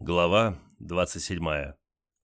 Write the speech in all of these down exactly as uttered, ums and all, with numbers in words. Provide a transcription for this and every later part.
Глава двадцать седьмая.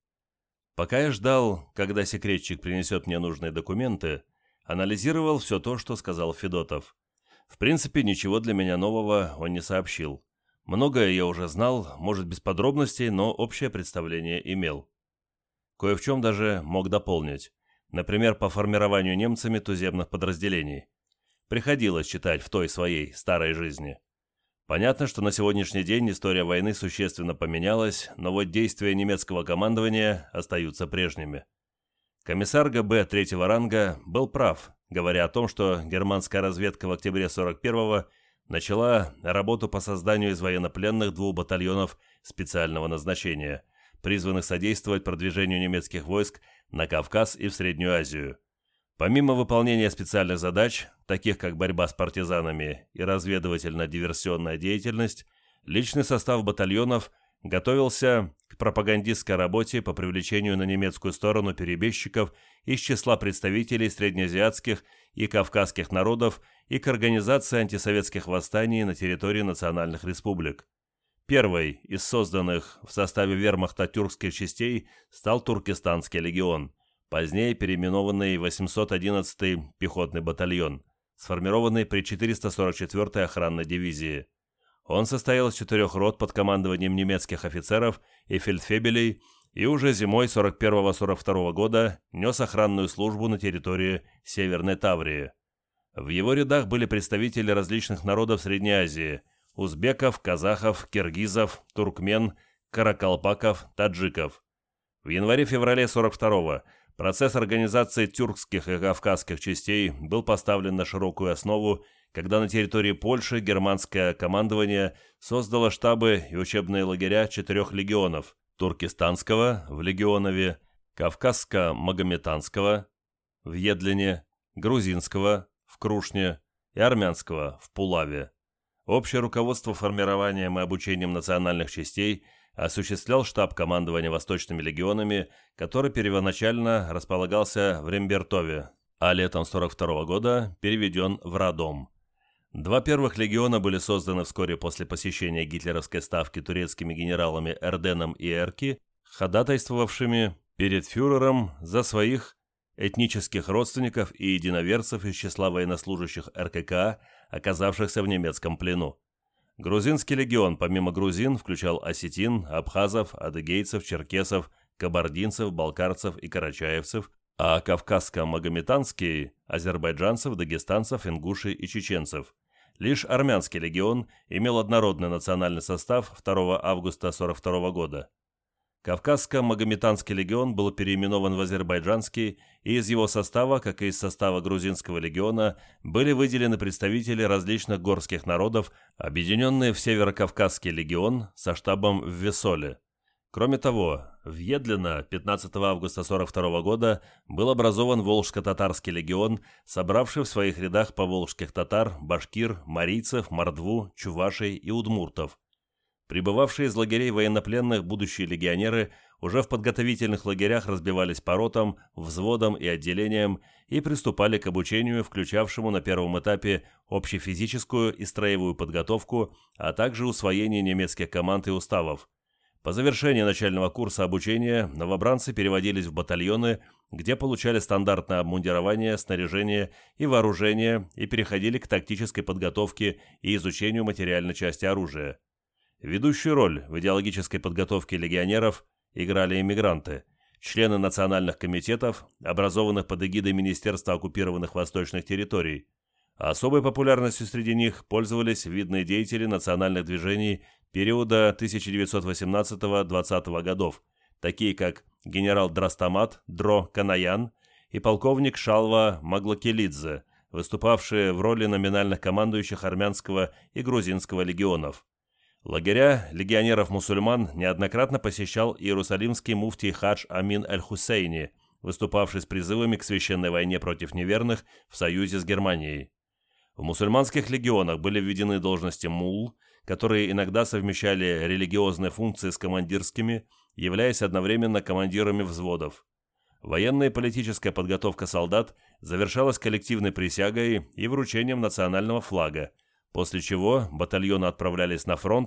Пока я ждал, когда секретчик принесет мне нужные документы, анализировал все то, что сказал Федотов. В принципе, ничего для меня нового он не сообщил. Многое я уже знал, может, без подробностей, но общее представление имел. Кое в чем даже мог дополнить. Например, по формированию немцами туземных подразделений. Приходилось читать в той своей старой жизни. Понятно, что на сегодняшний день история войны существенно поменялась, но вот действия немецкого командования остаются прежними. Комиссар ГБ третьего ранга был прав, говоря о том, что германская разведка в октябре сорок первого начала работу по созданию из военнопленных двух батальонов специального назначения, призванных содействовать продвижению немецких войск на Кавказ и в Среднюю Азию. Помимо выполнения специальных задач, таких как борьба с партизанами и разведывательно-диверсионная деятельность, личный состав батальонов готовился к пропагандистской работе по привлечению на немецкую сторону перебежчиков из числа представителей среднеазиатских и кавказских народов и к организации антисоветских восстаний на территории национальных республик. Первой из созданных в составе вермахта тюркских частей стал Туркестанский легион, позднее переименованный восемьсот одиннадцатый пехотный батальон, сформированный при четыреста сорок четвёртой охранной дивизии. Он состоял из четырех рот под командованием немецких офицеров и фельдфебелей и уже зимой сорок первого сорок второго года нес охранную службу на территории Северной Таврии. В его рядах были представители различных народов Средней Азии – узбеков, казахов, киргизов, туркмен, каракалпаков, таджиков. В январе-феврале сорок второго процесс организации тюркских и кавказских частей был поставлен на широкую основу, когда на территории Польши германское командование создало штабы и учебные лагеря четырех легионов – Туркестанского в Легионове, Кавказско-Магометанского в Едлине, Грузинского в Крушне и Армянского в Пулаве. Общее руководство формированием и обучением национальных частей осуществлял штаб командования Восточными легионами, который первоначально располагался в Рембертове, а летом сорок второго года переведен в Радом. Два первых легиона были созданы вскоре после посещения гитлеровской ставки турецкими генералами Эрденом и Эрки, ходатайствовавшими перед фюрером за своих этнических родственников и единоверцев из числа военнослужащих РККА, оказавшихся в немецком плену. Грузинский легион, помимо грузин, включал осетин, абхазов, адыгейцев, черкесов, кабардинцев, балкарцев и карачаевцев, а кавказско-магометанский – азербайджанцев, дагестанцев, ингушей и чеченцев. Лишь армянский легион имел однородный национальный состав второго августа сорок второго года. Кавказско-магометанский легион был переименован в азербайджанский, и из его состава, как и из состава грузинского легиона, были выделены представители различных горских народов, объединенные в Северокавказский легион со штабом в Весоле. Кроме того, в Едлино пятнадцатого августа сорок второго года был образован Волжско-татарский легион, собравший в своих рядах поволжских татар, башкир, марийцев, мордву, чувашей и удмуртов. Прибывавшие из лагерей военнопленных будущие легионеры уже в подготовительных лагерях разбивались по ротам, взводам и отделениям и приступали к обучению, включавшему на первом этапе общефизическую и строевую подготовку, а также усвоение немецких команд и уставов. По завершении начального курса обучения новобранцы переводились в батальоны, где получали стандартное обмундирование, снаряжение и вооружение и переходили к тактической подготовке и изучению материальной части оружия. Ведущую роль в идеологической подготовке легионеров играли иммигранты, члены национальных комитетов, образованных под эгидой Министерства оккупированных восточных территорий. А особой популярностью среди них пользовались видные деятели национальных движений периода тысяча девятьсот восемнадцатого — двадцатого годов, такие как генерал Драстамат Дро Канаян и полковник Шалва Маглакелидзе, выступавшие в роли номинальных командующих армянского и грузинского легионов. Лагеря легионеров-мусульман неоднократно посещал иерусалимский муфтий Хадж Амин Аль-Хусейни, выступавший с призывами к священной войне против неверных в союзе с Германией. В мусульманских легионах были введены должности мулл, которые иногда совмещали религиозные функции с командирскими, являясь одновременно командирами взводов. Военная и политическая подготовка солдат завершалась коллективной присягой и вручением национального флага, после чего батальоны отправлялись на фронт,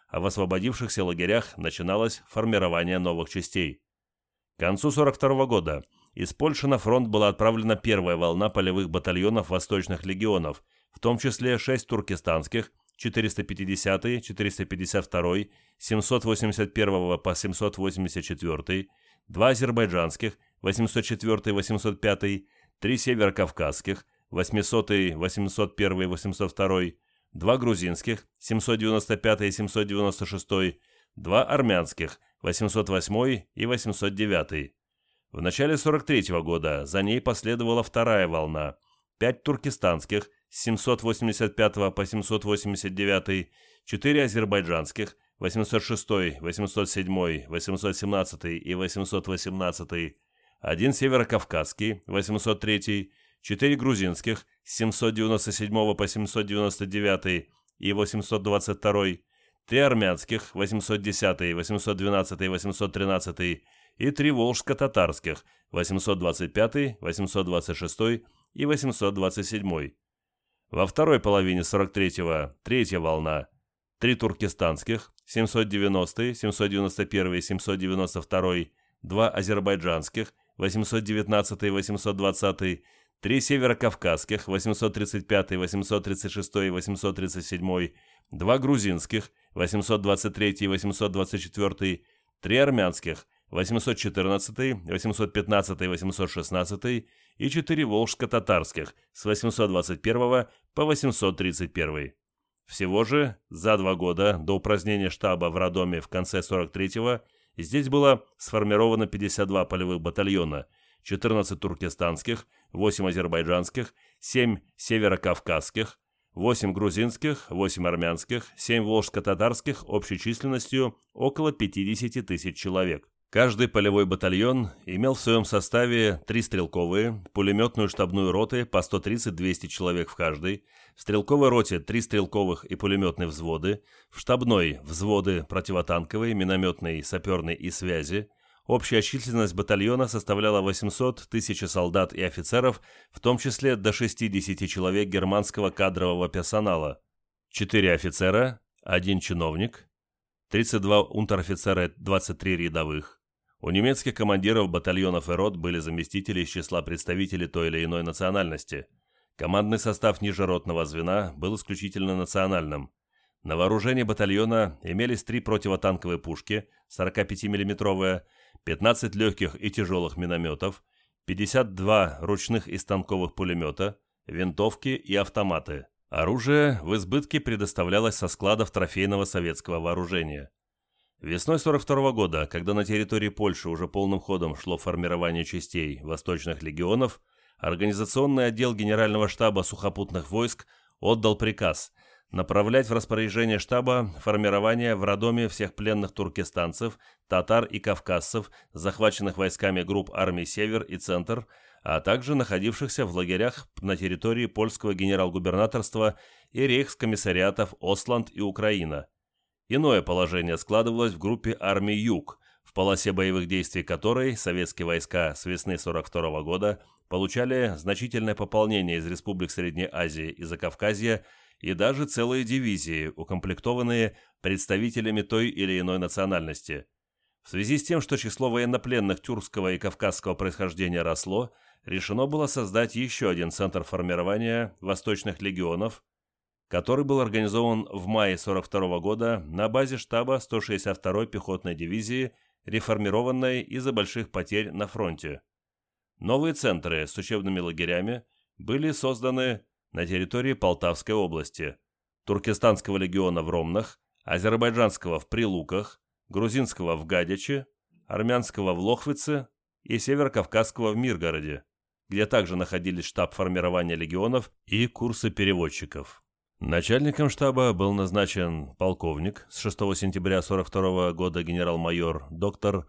а в освободившихся лагерях начиналось формирование новых частей. К концу сорок второго года из Польши на фронт была отправлена первая волна полевых батальонов Восточных легионов, в том числе шесть туркестанских, четыреста пятидесятый, четыреста пятьдесят второй, семьсот восемьдесят первый по семьсот восемьдесят четвёртый, два азербайджанских, восемьсот четвёртый, восемьсот пятый, три северокавказских, восьмисотый, восемьсот первый, восемьсот второй, два грузинских, семьсот девяносто пятый и семьсот девяносто шестой, два армянских, восемьсот восьмой и восемьсот девятый. В начале сорок третьего года за ней последовала вторая волна, пять туркестанских, с семьсот восемьдесят пятого по семьсот восемьдесят девятый, четыре азербайджанских, восемьсот шестой, восемьсот седьмой, восемьсот семнадцатый и восемьсот восемнадцатый, один северокавказский, восемьсот третий, четыре грузинских, с семьсот девяносто седьмого по семьсот девяносто девятый и восемьсот двадцать второй, три армянских, восемьсот десятый, восемьсот двенадцатый, восемьсот тринадцатый и три волжско-татарских, восемьсот двадцать пятый, восемьсот двадцать шестой и восемьсот двадцать седьмой. Во второй половине сорок третьего третья волна, три туркестанских, семьсот девяностый, семьсот девяносто первый, семьсот девяносто второй, два азербайджанских, восемьсот девятнадцатый, восемьсот двадцатый, три северокавказских, восемьсот тридцать пятый, восемьсот тридцать шестой и восемьсот тридцать седьмой, два грузинских, восемьсот двадцать третий, восемьсот двадцать четвёртый, три армянских, восемьсот четырнадцатый, восемьсот пятнадцатый, восемьсот шестнадцатый и четыре волжско-татарских с восемьсот двадцать первого по восемьсот тридцать первый. Всего же за два года до упразднения штаба в Родоме в конце сорок третьего здесь было сформировано пятьдесят два полевых батальона, четырнадцать туркестанских, восемь азербайджанских, семь северокавказских, восемь грузинских, восемь армянских, семь волжско-татарских общей численностью около пятьдесят тысяч человек. Каждый полевой батальон имел в своем составе три стрелковые, пулеметную штабную роты по сто тридцать - двести человек в каждой, в стрелковой роте три стрелковых и пулеметные взводы, в штабной взводы противотанковые, минометные, саперные и связи. Общая численность батальона составляла восемьсот тысяч солдат и офицеров, в том числе до шестьдесят человек германского кадрового персонала, четыре офицера, один чиновник, тридцать два унтер-офицера, двадцать три рядовых. У немецких командиров батальонов и рот были заместители из числа представителей той или иной национальности. Командный состав ниже ротного звена был исключительно национальным. На вооружении батальона имелись три противотанковые пушки, сорокапятимиллиметровые, пятнадцать легких и тяжелых минометов, пятьдесят два ручных и станковых пулемета, винтовки и автоматы. Оружие в избытке предоставлялось со складов трофейного советского вооружения. Весной сорок второго года, когда на территории Польши уже полным ходом шло формирование частей Восточных легионов, организационный отдел Генерального штаба сухопутных войск отдал приказ направлять в распоряжение штаба формирование в Родоме всех пленных туркестанцев, татар и кавказцев, захваченных войсками групп армий «Север» и «Центр», а также находившихся в лагерях на территории польского генерал-губернаторства и рейхскомиссариатов Осланд и Украина. Иное положение складывалось в группе армий «Юг», в полосе боевых действий которой советские войска с весны сорок второго года получали значительное пополнение из республик Средней Азии и Закавказья и даже целые дивизии, укомплектованные представителями той или иной национальности. В связи с тем, что число военнопленных тюркского и кавказского происхождения росло, решено было создать еще один центр формирования Восточных легионов, который был организован в мае сорок второго года на базе штаба сто шестьдесят второй пехотной дивизии, реформированной из-за больших потерь на фронте. Новые центры с учебными лагерями были созданы на территории Полтавской области, Туркестанского легиона в Ромнах, Азербайджанского в Прилуках, Грузинского в Гадяче, Армянского в Лохвице и Северокавказского в Миргороде, где также находились штаб формирования легионов и курсы переводчиков. Начальником штаба был назначен полковник, с шестого сентября сорок второго года генерал-майор доктор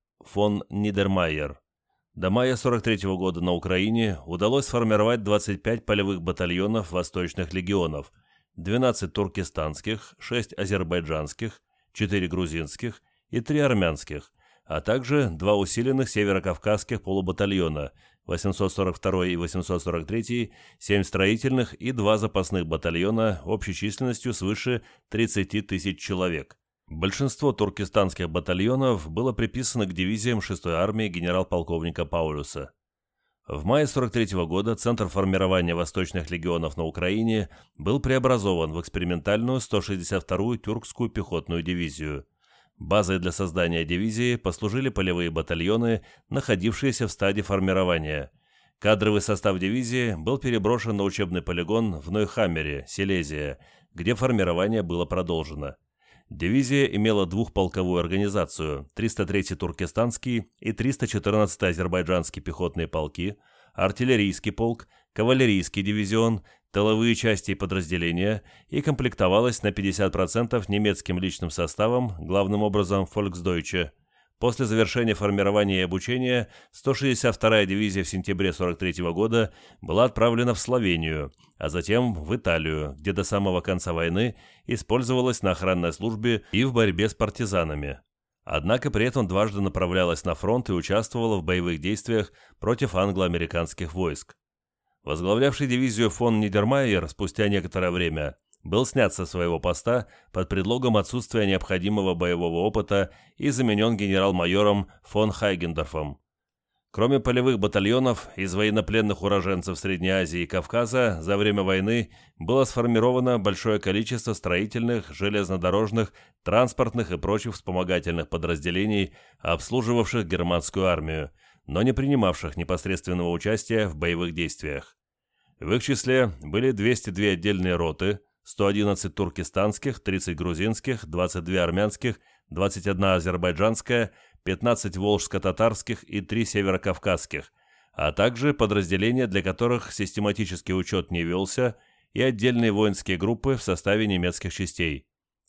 фон Нидермайер. До мая сорок третьего года на Украине удалось сформировать двадцать пять полевых батальонов Восточных легионов, двенадцать туркестанских, шесть азербайджанских, четыре грузинских и три армянских, а также два усиленных северокавказских полубатальона восемьсот сорок второй и восемьсот сорок третий, семь строительных и два запасных батальона общей численностью свыше тридцати тысяч человек. Большинство туркестанских батальонов было приписано к дивизиям шестой армии генерал-полковника Паулюса. В мае сорок третьего года Центр формирования Восточных легионов на Украине был преобразован в экспериментальную сто шестьдесят вторую тюркскую пехотную дивизию. Базой для создания дивизии послужили полевые батальоны, находившиеся в стадии формирования. Кадровый состав дивизии был переброшен на учебный полигон в Нойхаммере, Силезия, где формирование было продолжено. Дивизия имела двухполковую организацию: триста третий туркестанский и триста четырнадцатый азербайджанский пехотные полки, артиллерийский полк, кавалерийский дивизион, тыловые части и подразделения, и комплектовалась на пятьдесят процентов немецким личным составом, главным образом «Фольксдойче». После завершения формирования и обучения сто шестьдесят вторая дивизия в сентябре сорок третьего года была отправлена в Словению, а затем в Италию, где до самого конца войны использовалась на охранной службе и в борьбе с партизанами. Однако при этом дважды направлялась на фронт и участвовала в боевых действиях против англо-американских войск. Возглавлявший дивизию фон Нидермайер спустя некоторое время был снят со своего поста под предлогом отсутствия необходимого боевого опыта и заменен генерал-майором фон Хайгендорфом. Кроме полевых батальонов, из военнопленных уроженцев Средней Азии и Кавказа за время войны было сформировано большое количество строительных, железнодорожных, транспортных и прочих вспомогательных подразделений, обслуживавших германскую армию, но не принимавших непосредственного участия в боевых действиях. В их числе были двести две отдельные роты, сто одиннадцать туркестанских, тридцать грузинских, двадцать два армянских, двадцать одна азербайджанская, пятнадцать волжско-татарских и три северокавказских, а также подразделения, для которых систематический учет не велся, и отдельные воинские группы в составе немецких частей.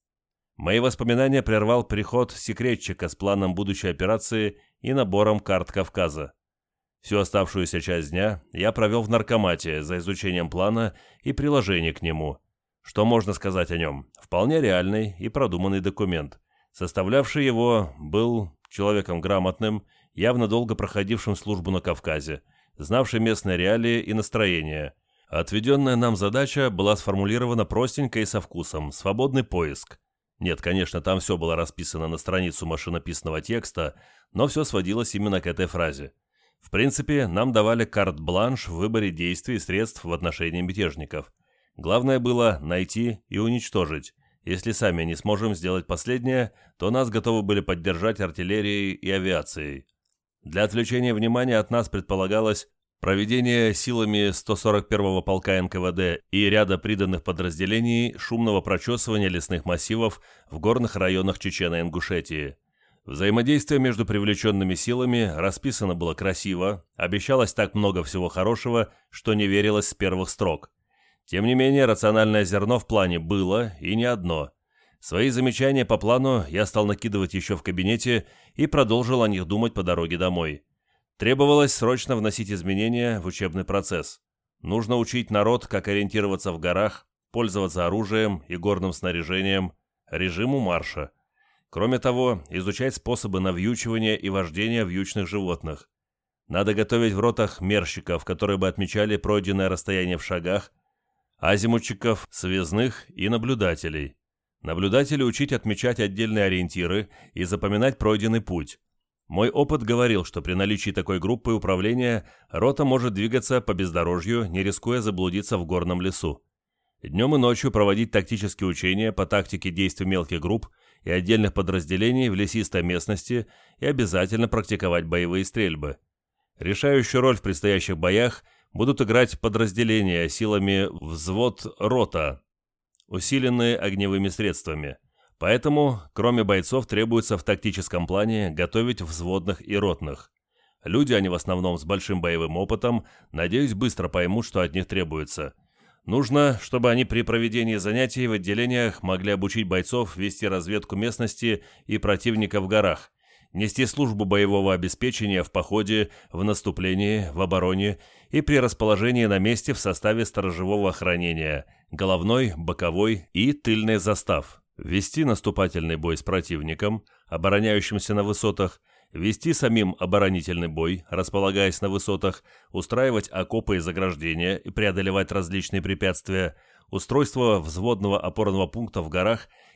Мои воспоминания прервал приход секретчика с планом будущей операции и набором карт Кавказа. Всю оставшуюся часть дня я провел в наркомате за изучением плана и приложений к нему. Что можно сказать о нем? Вполне реальный и продуманный документ. Составлявший его был человеком грамотным, явно долго проходившим службу на Кавказе, знавший местные реалии и настроения. Отведенная нам задача была сформулирована простенько и со вкусом: свободный поиск. Нет, конечно, там все было расписано на страницу машинописного текста, но все сводилось именно к этой фразе. В принципе, нам давали карт-бланш в выборе действий и средств в отношении мятежников. Главное было найти и уничтожить. Если сами не сможем сделать последнее, то нас готовы были поддержать артиллерией и авиацией. Для отвлечения внимания от нас предполагалось проведение силами сто сорок первого полка эн ка вэ дэ и ряда приданных подразделений шумного прочесывания лесных массивов в горных районах Чечено-Ингушетии. Взаимодействие между привлеченными силами расписано было красиво, обещалось так много всего хорошего, что не верилось с первых строк. Тем не менее, рациональное зерно в плане было, и не одно. Свои замечания по плану я стал накидывать еще в кабинете и продолжил о них думать по дороге домой. Требовалось срочно вносить изменения в учебный процесс. Нужно учить народ, как ориентироваться в горах, пользоваться оружием и горным снаряжением, режиму марша. Кроме того, изучать способы навьючивания и вождения вьючных животных. Надо готовить в ротах мерщиков, которые бы отмечали пройденное расстояние в шагах, азимутчиков, связных и наблюдателей. Наблюдателей учить отмечать отдельные ориентиры и запоминать пройденный путь. Мой опыт говорил, что при наличии такой группы управления рота может двигаться по бездорожью, не рискуя заблудиться в горном лесу. Днем и ночью проводить тактические учения по тактике действий мелких групп и отдельных подразделений в лесистой местности и обязательно практиковать боевые стрельбы. Решающую роль в предстоящих боях будут играть подразделения силами взвод-рота, усиленные огневыми средствами. Поэтому, кроме бойцов, требуется в тактическом плане готовить взводных и ротных. Люди, они в основном с большим боевым опытом, надеюсь, быстро поймут, что от них требуется. Нужно, чтобы они при проведении занятий в отделениях могли обучить бойцов вести разведку местности и противника в горах, нести службу боевого обеспечения в походе, в наступлении, в обороне и при расположении на месте в составе сторожевого охранения, головной, боковой и тыльный застав, вести наступательный бой с противником, обороняющимся на высотах, вести самим оборонительный бой, располагаясь на высотах, устраивать окопы и заграждения и преодолевать различные препятствия, устройство взводного опорного пункта в горах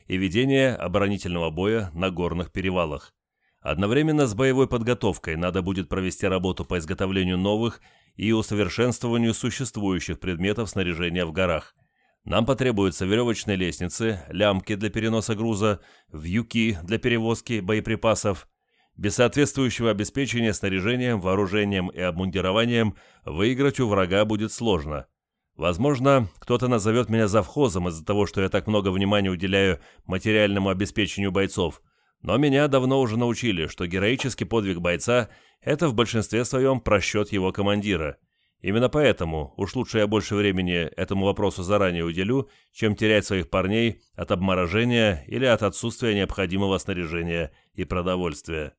и ведение оборонительного боя на горных перевалах. Одновременно с боевой подготовкой надо будет провести работу по изготовлению новых и усовершенствованию существующих предметов снаряжения в горах. Нам потребуются веревочные лестницы, лямки для переноса груза, вьюки для перевозки боеприпасов. Без соответствующего обеспечения снаряжением, вооружением и обмундированием выиграть у врага будет сложно. Возможно, кто-то назовет меня завхозом из-за того, что я так много внимания уделяю материальному обеспечению бойцов, но меня давно уже научили, что героический подвиг бойца – это в большинстве своем просчет его командира. Именно поэтому уж лучше я больше времени этому вопросу заранее уделю, чем терять своих парней от обморожения или от отсутствия необходимого снаряжения и продовольствия.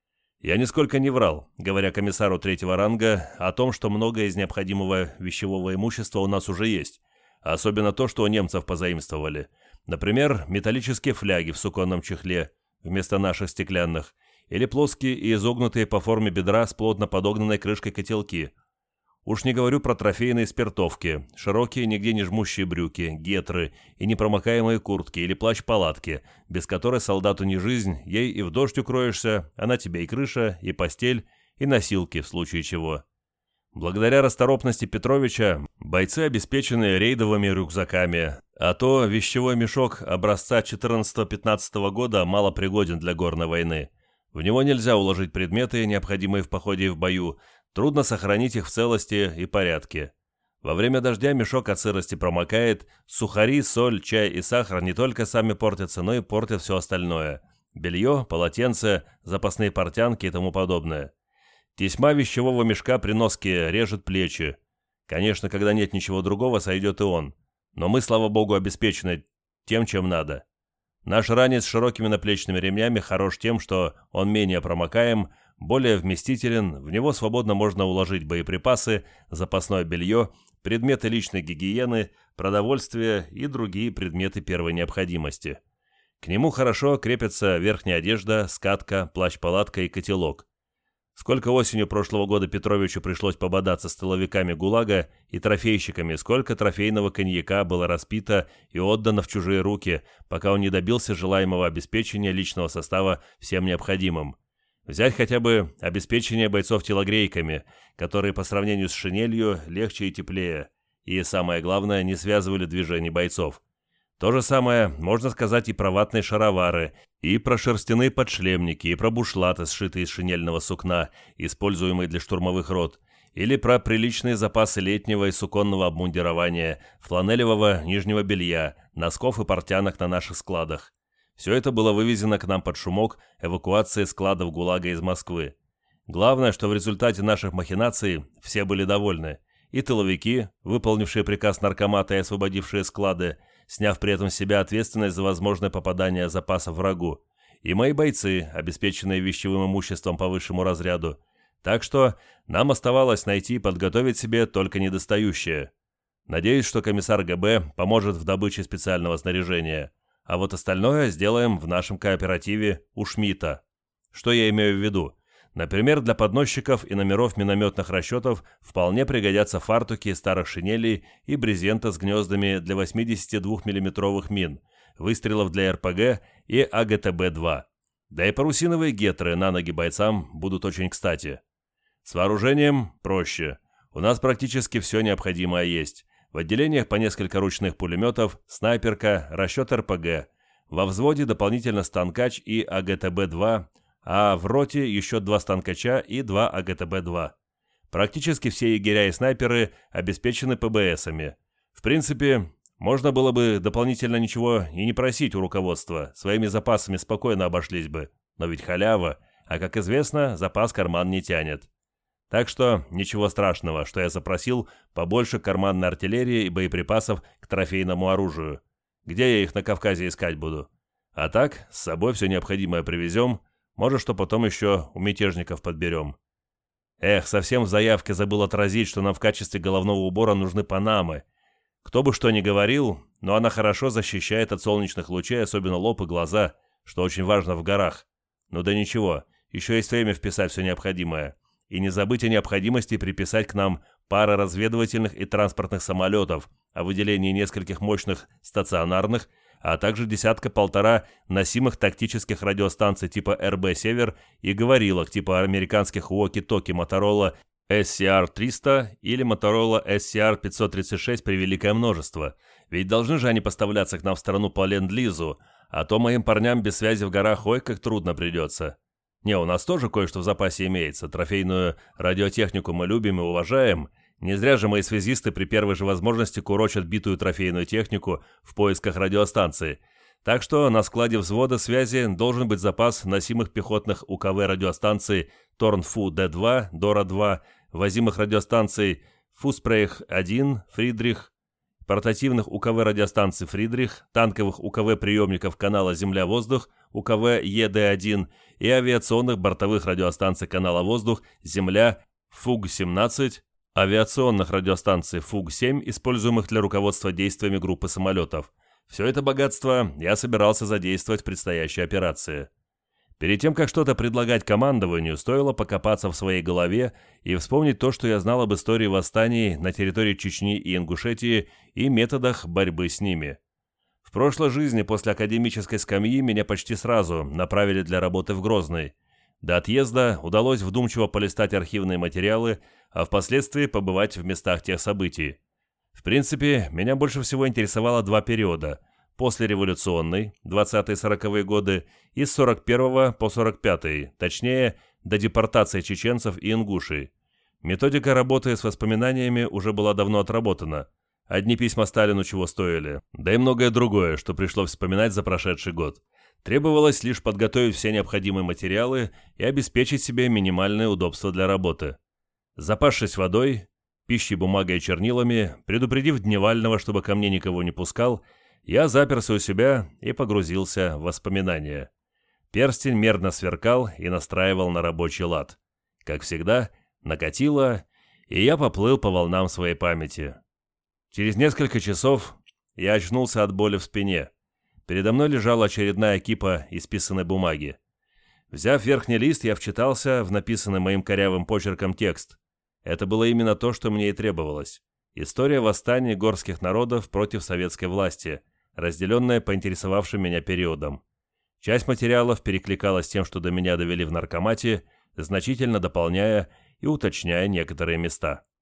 Я нисколько не врал, говоря комиссару третьего ранга о том, что многое из необходимого вещевого имущества у нас уже есть, особенно то, что у немцев позаимствовали. Например, металлические фляги в суконном чехле вместо наших стеклянных, или плоские и изогнутые по форме бедра с плотно подогнанной крышкой котелки. Уж не говорю про трофейные спиртовки, широкие, нигде не жмущие брюки, гетры и непромокаемые куртки или плащ-палатки, без которой солдату не жизнь, ей и в дождь укроешься, а на тебе и крыша, и постель, и носилки в случае чего. Благодаря расторопности Петровича бойцы обеспечены рейдовыми рюкзаками, а то вещевой мешок образца четырнадцатого-пятнадцатого года мало пригоден для горной войны. В него нельзя уложить предметы, необходимые в походе и в бою, трудно сохранить их в целости и порядке. Во время дождя мешок от сырости промокает, сухари, соль, чай и сахар не только сами портятся, но и портят все остальное. Белье, полотенце, запасные портянки и тому подобное. Тесьма вещевого мешка при носке режет плечи. Конечно, когда нет ничего другого, сойдет и он. Но мы, слава богу, обеспечены тем, чем надо. Наш ранец с широкими наплечными ремнями хорош тем, что он менее промокаем, более вместителен, в него свободно можно уложить боеприпасы, запасное белье, предметы личной гигиены, продовольствие и другие предметы первой необходимости. К нему хорошо крепятся верхняя одежда, скатка, плащ-палатка и котелок. Сколько осенью прошлого года Петровичу пришлось пободаться с тыловиками ГУЛАГа и трофейщиками, сколько трофейного коньяка было распито и отдано в чужие руки, пока он не добился желаемого обеспечения личного состава всем необходимым. Взять хотя бы обеспечение бойцов телогрейками, которые по сравнению с шинелью легче и теплее, и, самое главное, не связывали движений бойцов. То же самое можно сказать и про ватные шаровары, и про шерстяные подшлемники, и про бушлаты, сшитые из шинельного сукна, используемые для штурмовых рот, или про приличные запасы летнего и суконного обмундирования, фланелевого нижнего белья, носков и портянок на наших складах. Все это было вывезено к нам под шумок эвакуации складов ГУЛАГа из Москвы. Главное, что в результате наших махинаций все были довольны. И тыловики, выполнившие приказ наркомата и освободившие склады, сняв при этом с себя ответственность за возможное попадание запасов врагу, и мои бойцы, обеспеченные вещевым имуществом по высшему разряду. Так что нам оставалось найти и подготовить себе только недостающее. Надеюсь, что комиссар ГБ поможет в добыче специального снаряжения, а вот остальное сделаем в нашем кооперативе у Шмидта. Что я имею в виду? Например, для подносчиков и номеров минометных расчетов вполне пригодятся фартуки старых шинелей и брезента с гнездами для восьмидесятидвухмиллиметровых мин, выстрелов для эр пэ гэ и а гэ тэ бэ два. Да и парусиновые гетры на ноги бойцам будут очень кстати. С вооружением проще. У нас практически все необходимое есть. В отделениях по несколько ручных пулеметов, снайперка, расчет эр пэ гэ. Во взводе дополнительно станкач и а гэ тэ бэ два, а в роте еще два станкача и два а гэ тэ бэ два. Практически все егеря и снайперы обеспечены пэ бэ эсами. В принципе, можно было бы дополнительно ничего и не просить у руководства, своими запасами спокойно обошлись бы, но ведь халява, а как известно, запас карман не тянет. Так что ничего страшного, что я запросил побольше карманной артиллерии и боеприпасов к трофейному оружию. Где я их на Кавказе искать буду? А так, с собой все необходимое привезем, может, что потом еще у мятежников подберем. Эх, совсем в заявке забыл отразить, что нам в качестве головного убора нужны панамы. Кто бы что ни говорил, но она хорошо защищает от солнечных лучей, особенно лоб и глаза, что очень важно в горах. Ну да ничего, еще есть время вписать все необходимое. И не забыть о необходимости приписать к нам пары разведывательных и транспортных самолетов, о выделении нескольких мощных стационарных, а также десятка-полтора носимых тактических радиостанций типа эр бэ «Север» и говорилок типа американских уоки-токи Motorola эс си ар триста или Motorola эс си ар пятьсот тридцать шесть превеликое множество, ведь должны же они поставляться к нам в страну по ленд-лизу, а то моим парням без связи в горах ой как трудно придется. Не, у нас тоже кое-что в запасе имеется, трофейную радиотехнику мы любим и уважаем, не зря же мои связисты при первой же возможности курочат битую трофейную технику в поисках радиостанции, так что на складе взвода связи должен быть запас носимых пехотных у ка вэ радиостанций Торнфу дэ два, Дора два, возимых радиостанций Фуспрейх один, Фридрих, портативных у ка вэ радиостанций Фридрих, танковых у ка вэ приемников канала Земля-воздух у ка вэ е дэ один и авиационных бортовых радиостанций канала Воздух, Земля, Фуг семнадцать, авиационных радиостанций Фуг семь, используемых для руководства действиями группы самолетов. Все это богатство я собирался задействовать в предстоящей операции. Перед тем, как что-то предлагать командованию, стоило покопаться в своей голове и вспомнить то, что я знал об истории восстаний на территории Чечни и Ингушетии и методах борьбы с ними. В прошлой жизни после академической скамьи меня почти сразу направили для работы в Грозный. До отъезда удалось вдумчиво полистать архивные материалы, а впоследствии побывать в местах тех событий. В принципе, меня больше всего интересовало два периода – послереволюционный, двадцатые-сороковые годы, и с сорок первого по сорок пятый, точнее, до депортации чеченцев и ингушей. Методика работы с воспоминаниями уже была давно отработана. Одни письма Сталину чего стоили, да и многое другое, что пришлось вспоминать за прошедший год. Требовалось лишь подготовить все необходимые материалы и обеспечить себе минимальные удобства для работы. Запасшись водой, пищей, бумагой и чернилами, предупредив Дневального, чтобы ко мне никого не пускал, я заперся у себя и погрузился в воспоминания. Перстень мерно сверкал и настраивал на рабочий лад. Как всегда, накатило, и я поплыл по волнам своей памяти. Через несколько часов я очнулся от боли в спине. Передо мной лежала очередная кипа исписанной бумаги. Взяв верхний лист, я вчитался в написанный моим корявым почерком текст. Это было именно то, что мне и требовалось. История восстания горских народов против советской власти, разделенная по интересовавшим меня периодам. Часть материалов перекликалась с тем, что до меня довели в наркомате, значительно дополняя и уточняя некоторые места.